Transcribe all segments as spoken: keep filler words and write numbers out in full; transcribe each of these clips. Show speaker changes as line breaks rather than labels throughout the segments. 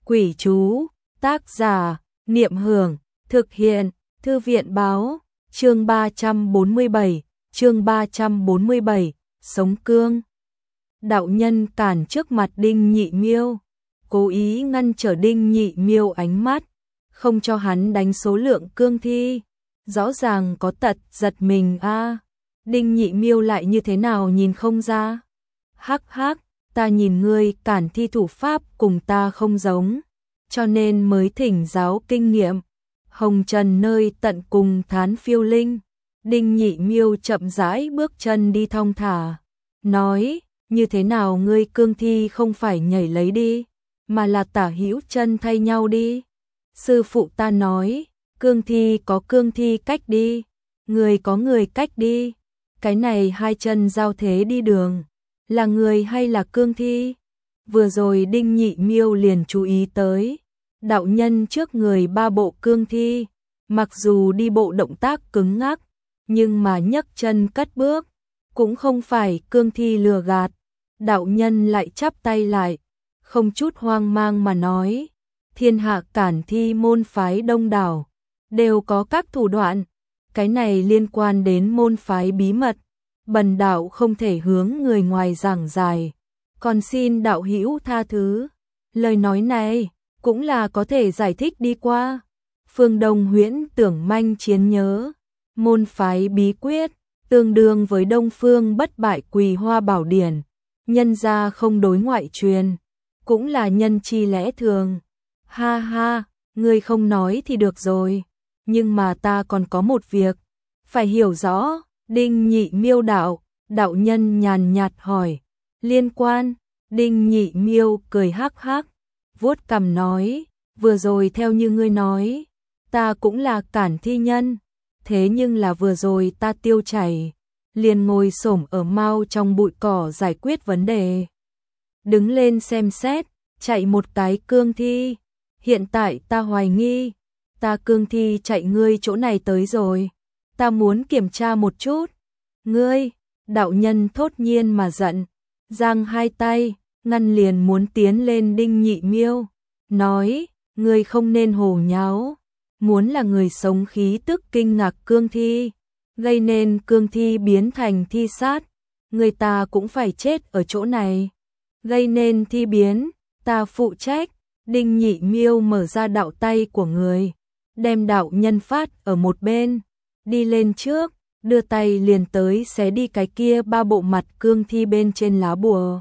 Quỷ chú, tác giả, Niệm Hưởng, thực hiện, Thư viện báo, chương ba trăm bốn mươi bảy, chương ba trăm bốn mươi bảy, sống cương. Đạo nhân cản trước mặt Đinh Nhị Miêu, cố ý ngăn trở Đinh Nhị Miêu ánh mắt, không cho hắn đánh số lượng cương thi, rõ ràng có tật giật mình a. À. Đinh Nhị Miêu lại như thế nào nhìn không ra? Hắc hắc, ta nhìn ngươi cản thi thủ pháp cùng ta không giống, cho nên mới thỉnh giáo kinh nghiệm. Hồng trần nơi tận cùng thán phiêu linh. Đinh Nhị Miêu chậm rãi bước chân đi thong thả, nói, như thế nào ngươi cương thi không phải nhảy lấy đi, mà là tả hữu chân thay nhau đi. Sư phụ ta nói, cương thi có cương thi cách đi, người có người cách đi. Cái này hai chân giao thế đi đường, là người hay là cương thi? Vừa rồi Đinh Nhị Miêu liền chú ý tới, đạo nhân trước người ba bộ cương thi, mặc dù đi bộ động tác cứng ngắc, nhưng mà nhấc chân cất bước, cũng không phải cương thi lừa gạt. Đạo nhân lại chắp tay lại, không chút hoang mang mà nói, thiên hạ cản thi môn phái đông đảo, đều có các thủ đoạn, cái này liên quan đến môn phái bí mật, bần đạo không thể hướng người ngoài giảng giải, còn xin đạo hữu tha thứ. Lời nói này cũng là có thể giải thích đi qua. Phương Đông Huyễn Tưởng Manh Chiến nhớ, môn phái bí quyết, tương đương với Đông Phương Bất Bại Quỳ Hoa Bảo Điển, nhân gia không đối ngoại truyền, cũng là nhân chi lẽ thường. Ha ha, ngươi không nói thì được rồi, nhưng mà ta còn có một việc, phải hiểu rõ. Đinh Nhị Miêu đạo, đạo nhân nhàn nhạt hỏi, liên quan? Đinh Nhị Miêu cười hắc hắc, vuốt cằm nói, vừa rồi theo như ngươi nói, ta cũng là cản thi nhân, thế nhưng là vừa rồi ta tiêu chảy, liền ngồi xổm ở mau trong bụi cỏ giải quyết vấn đề. Đứng lên xem xét, chạy một cái cương thi, hiện tại ta hoài nghi, ta cương thi chạy ngươi chỗ này tới rồi, ta muốn kiểm tra một chút. Ngươi, đạo nhân thốt nhiên mà giận, giang hai tay, ngăn liền muốn tiến lên Đinh Nhị Miêu, nói, ngươi không nên hồ nháo, muốn là người sống khí tức kinh ngạc cương thi, gây nên cương thi biến thành thi sát, người ta cũng phải chết ở chỗ này, gây nên thi biến, ta phụ trách. Đinh Nhị Miêu mở ra đạo tay của người, đem đạo nhân phát ở một bên, đi lên trước, đưa tay liền tới xé đi cái kia ba bộ mặt cương thi bên trên lá bùa.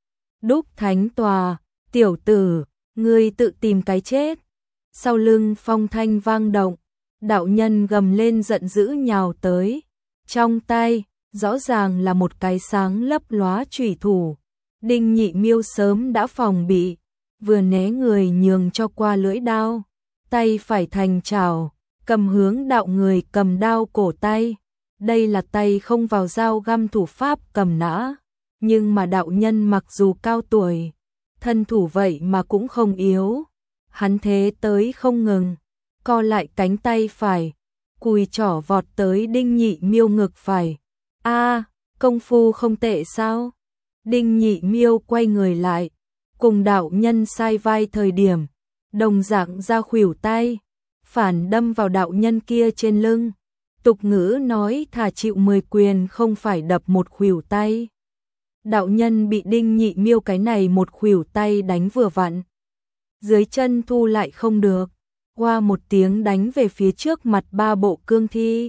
Đúc thánh tòa, tiểu tử, ngươi tự tìm cái chết. Sau lưng phong thanh vang động, đạo nhân gầm lên giận dữ nhào tới, trong tay rõ ràng là một cái sáng lấp lóa chủy thủ. Đinh Nhị Miêu sớm đã phòng bị, vừa né người nhường cho qua lưỡi đao, tay phải thành chảo, cầm hướng đạo người cầm đao cổ tay. Đây là tay không vào dao găm thủ pháp cầm nã, nhưng mà đạo nhân mặc dù cao tuổi, thân thủ vậy mà cũng không yếu. Hắn thế tới không ngừng, co lại cánh tay phải, cùi trỏ vọt tới Đinh Nhị Miêu ngực phải. A, công phu không tệ sao? Đinh Nhị Miêu quay người lại, cùng đạo nhân sai vai thời điểm, đồng dạng ra khuỷu tay, phản đâm vào đạo nhân kia trên lưng. Tục ngữ nói thà chịu mười quyền không phải đập một khuỷu tay. Đạo nhân bị Đinh Nhị Miêu cái này một khuỷu tay đánh vừa vặn, dưới chân thu lại không được, qua một tiếng đánh về phía trước mặt ba bộ cương thi.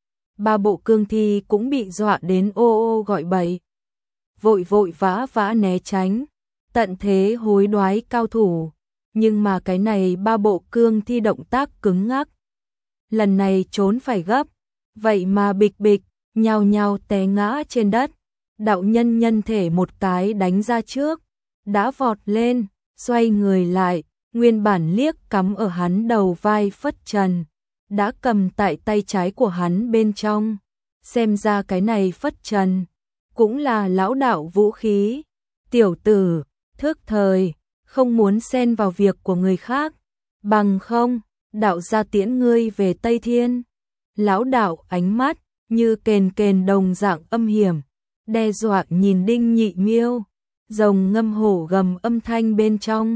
Ba bộ cương thi cũng bị dọa đến ô ô gọi bậy, vội vội vã vã né tránh, tận thế hối đoái cao thủ, nhưng mà cái này ba bộ cương thi động tác cứng ngắc, lần này trốn phải gấp, vậy mà bịch bịch, nhao nhao té ngã trên đất. Đạo nhân nhân thể một cái đánh ra trước, đã vọt lên, xoay người lại, nguyên bản liếc cắm ở hắn đầu vai phất trần, đã cầm tại tay trái của hắn bên trong, xem ra cái này phất trần cũng là lão đạo vũ khí. Tiểu tử, thước thời, không muốn xen vào việc của người khác, bằng không, đạo gia tiễn ngươi về Tây Thiên. Lão đạo ánh mắt như kền kền đồng dạng âm hiểm, đe dọa nhìn Đinh Nhị Miêu, rồng ngâm hổ gầm âm thanh bên trong,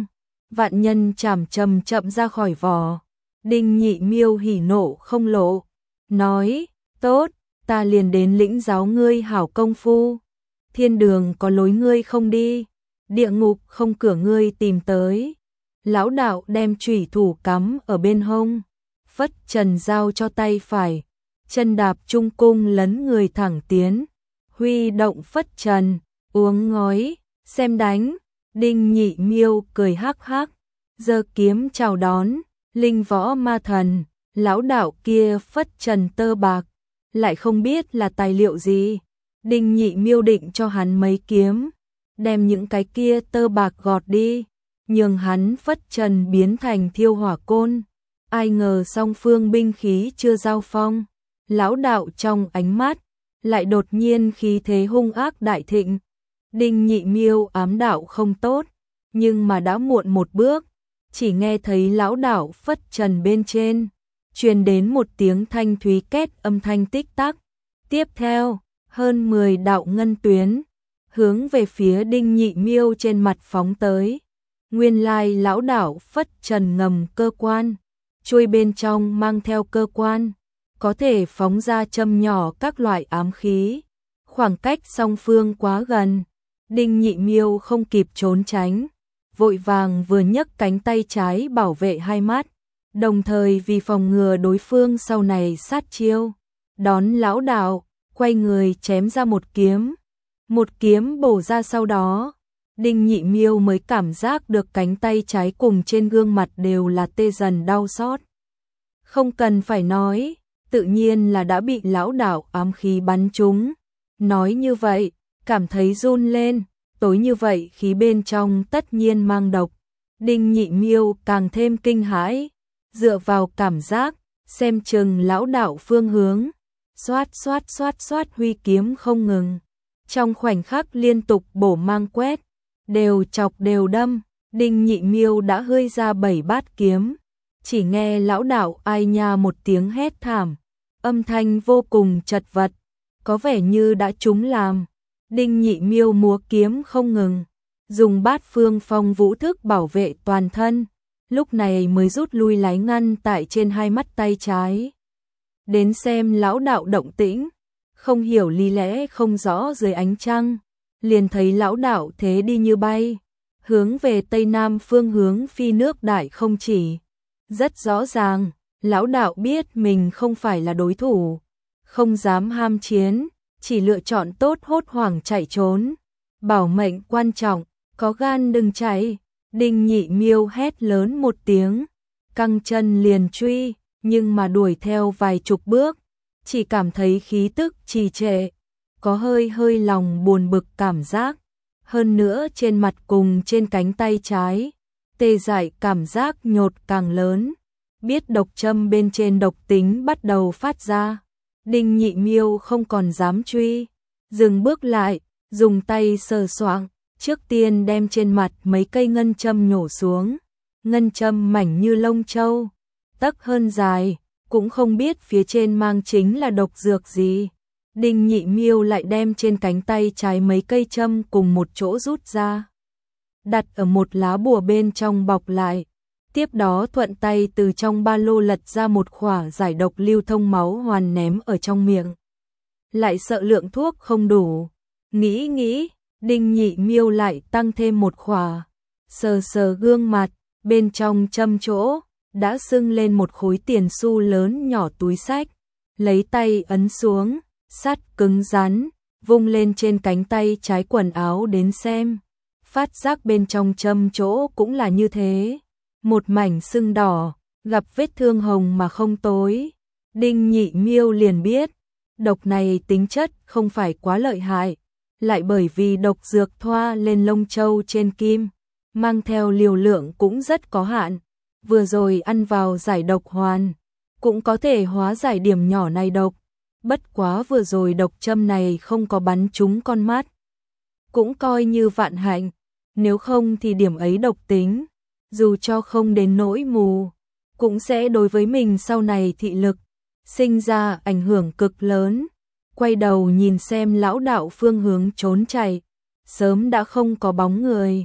Vạn nhân chảm chậm chậm ra khỏi vỏ. Đinh Nhị Miêu hỉ nộ không lộ, nói, tốt, ta liền đến lĩnh giáo ngươi hảo công phu. Thiên đường có lối ngươi không đi, địa ngục không cửa ngươi tìm tới. Lão đạo đem chủy thủ cắm ở bên hông, phất trần giao cho tay phải, chân đạp trung cung lấn người thẳng tiến, huy động phất trần, uống ngói, xem đánh. Đinh Nhị Miêu cười hắc hắc, giơ kiếm chào đón, linh võ ma thần. Lão đạo kia phất trần tơ bạc, lại không biết là tài liệu gì. Đinh Nhị Miêu định cho hắn mấy kiếm, đem những cái kia tơ bạc gọt đi, nhường hắn phất trần biến thành thiêu hỏa côn. Ai ngờ song phương binh khí chưa giao phong, lão đạo trong ánh mắt lại đột nhiên khí thế hung ác đại thịnh. Đinh Nhị Miêu ám đạo không tốt, nhưng mà đã muộn một bước, chỉ nghe thấy lão đạo phất trần bên trên truyền đến một tiếng thanh thúy két âm thanh tích tắc. Tiếp theo, hơn mười đạo ngân tuyến hướng về phía Đinh Nhị Miêu trên mặt phóng tới. Nguyên lai lão đạo phất trần ngầm cơ quan, chuôi bên trong mang theo cơ quan, có thể phóng ra châm nhỏ các loại ám khí. Khoảng cách song phương quá gần, Đinh Nhị Miêu không kịp trốn tránh, vội vàng vừa nhấc cánh tay trái bảo vệ hai mắt, đồng thời vì phòng ngừa đối phương sau này sát chiêu, đón lão đạo, quay người chém ra một kiếm. Một kiếm bổ ra sau đó, Đinh Nhị Miêu mới cảm giác được cánh tay trái cùng trên gương mặt đều là tê dần đau xót. Không cần phải nói, tự nhiên là đã bị lão đạo ám khí bắn trúng. Nói như vậy, cảm thấy run lên, tối như vậy khí bên trong tất nhiên mang độc. Đinh Nhị Miêu càng thêm kinh hãi, dựa vào cảm giác, xem chừng lão đạo phương hướng, xoát xoát xoát xoát huy kiếm không ngừng. Trong khoảnh khắc liên tục bổ mang quét, đều chọc đều đâm, Đinh Nhị Miêu đã hơi ra bảy bát kiếm. Chỉ nghe lão đạo ai nha một tiếng hét thảm, âm thanh vô cùng chật vật, có vẻ như đã trúng làm. Đinh Nhị Miêu múa kiếm không ngừng, dùng bát phương phong vũ thức bảo vệ toàn thân, lúc này mới rút lui lái ngăn tại trên hai mắt tay trái. Đến xem lão đạo động tĩnh, không hiểu lý lẽ không rõ dưới ánh trăng, liền thấy lão đạo thế đi như bay, hướng về tây nam phương hướng phi nước đại không chỉ. Rất rõ ràng, lão đạo biết mình không phải là đối thủ, không dám ham chiến, chỉ lựa chọn tốt hốt hoảng chạy trốn. Bảo mệnh quan trọng, có gan đừng chạy. Đinh Nhị Miêu hét lớn một tiếng, căng chân liền truy, nhưng mà đuổi theo vài chục bước, chỉ cảm thấy khí tức trì trệ, có hơi hơi lòng buồn bực cảm giác. Hơn nữa trên mặt cùng trên cánh tay trái, tê dại cảm giác nhột càng lớn, biết độc châm bên trên độc tính bắt đầu phát ra. Đinh Nhị Miêu không còn dám truy, dừng bước lại, dùng tay sờ soạng, trước tiên đem trên mặt mấy cây ngân châm nhổ xuống. Ngân châm mảnh như lông trâu, tấc hơn dài, cũng không biết phía trên mang chính là độc dược gì. Đinh Nhị Miêu lại đem trên cánh tay trái mấy cây châm cùng một chỗ rút ra, đặt ở một lá bùa bên trong bọc lại. Tiếp đó thuận tay từ trong ba lô lật ra một khỏa giải độc lưu thông máu hoàn ném ở trong miệng. Lại sợ lượng thuốc không đủ, nghĩ nghĩ, Đinh Nhị Miêu lại tăng thêm một khỏa, sờ sờ gương mặt, bên trong châm chỗ đã sưng lên một khối tiền xu lớn nhỏ túi xách, lấy tay ấn xuống, sắt cứng rắn, vung lên trên cánh tay trái quần áo đến xem, phát giác bên trong châm chỗ cũng là như thế, một mảnh sưng đỏ, gặp vết thương hồng mà không tối. Đinh Nhị Miêu liền biết, độc này tính chất không phải quá lợi hại, lại bởi vì độc dược thoa lên lông trâu trên kim, mang theo liều lượng cũng rất có hạn. Vừa rồi ăn vào giải độc hoàn, cũng có thể hóa giải điểm nhỏ này độc. Bất quá vừa rồi độc châm này không có bắn trúng con mắt, cũng coi như vạn hạnh, nếu không thì điểm ấy độc tính, dù cho không đến nỗi mù, cũng sẽ đối với mình sau này thị lực sinh ra ảnh hưởng cực lớn. Quay đầu nhìn xem lão đạo phương hướng trốn chạy, sớm đã không có bóng người.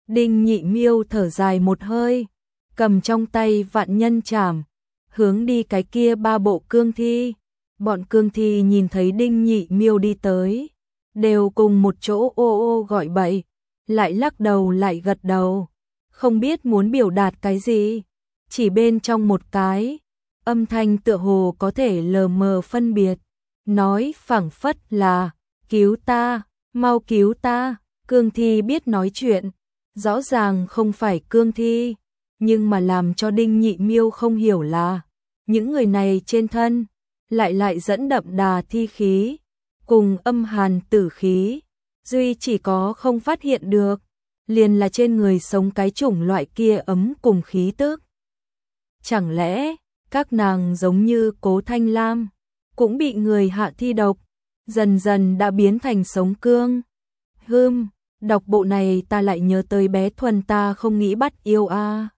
Đinh Nhị Miêu thở dài một hơi, cầm trong tay vạn nhân trảm, hướng đi cái kia ba bộ cương thi. Bọn cương thi nhìn thấy Đinh Nhị Miêu đi tới, đều cùng một chỗ ô ô gọi bậy, lại lắc đầu lại gật đầu, không biết muốn biểu đạt cái gì. Chỉ bên trong một cái, âm thanh tựa hồ có thể lờ mờ phân biệt, nói phảng phất là, cứu ta, mau cứu ta. Cương thi biết nói chuyện, rõ ràng không phải cương thi, nhưng mà làm cho Đinh Nhị Miêu không hiểu là, những người này trên thân, lại lại dẫn đậm đà thi khí, cùng âm hàn tử khí, duy chỉ có không phát hiện được, liền là trên người sống cái chủng loại kia ấm cùng khí tức. Chẳng lẽ, các nàng giống như Cố Thanh Lam, cũng bị người hạ thi độc, dần dần đã biến thành sống cương. Hưm, đọc bộ này ta lại nhớ tới bé Thuần ta không nghĩ bắt yêu a. À.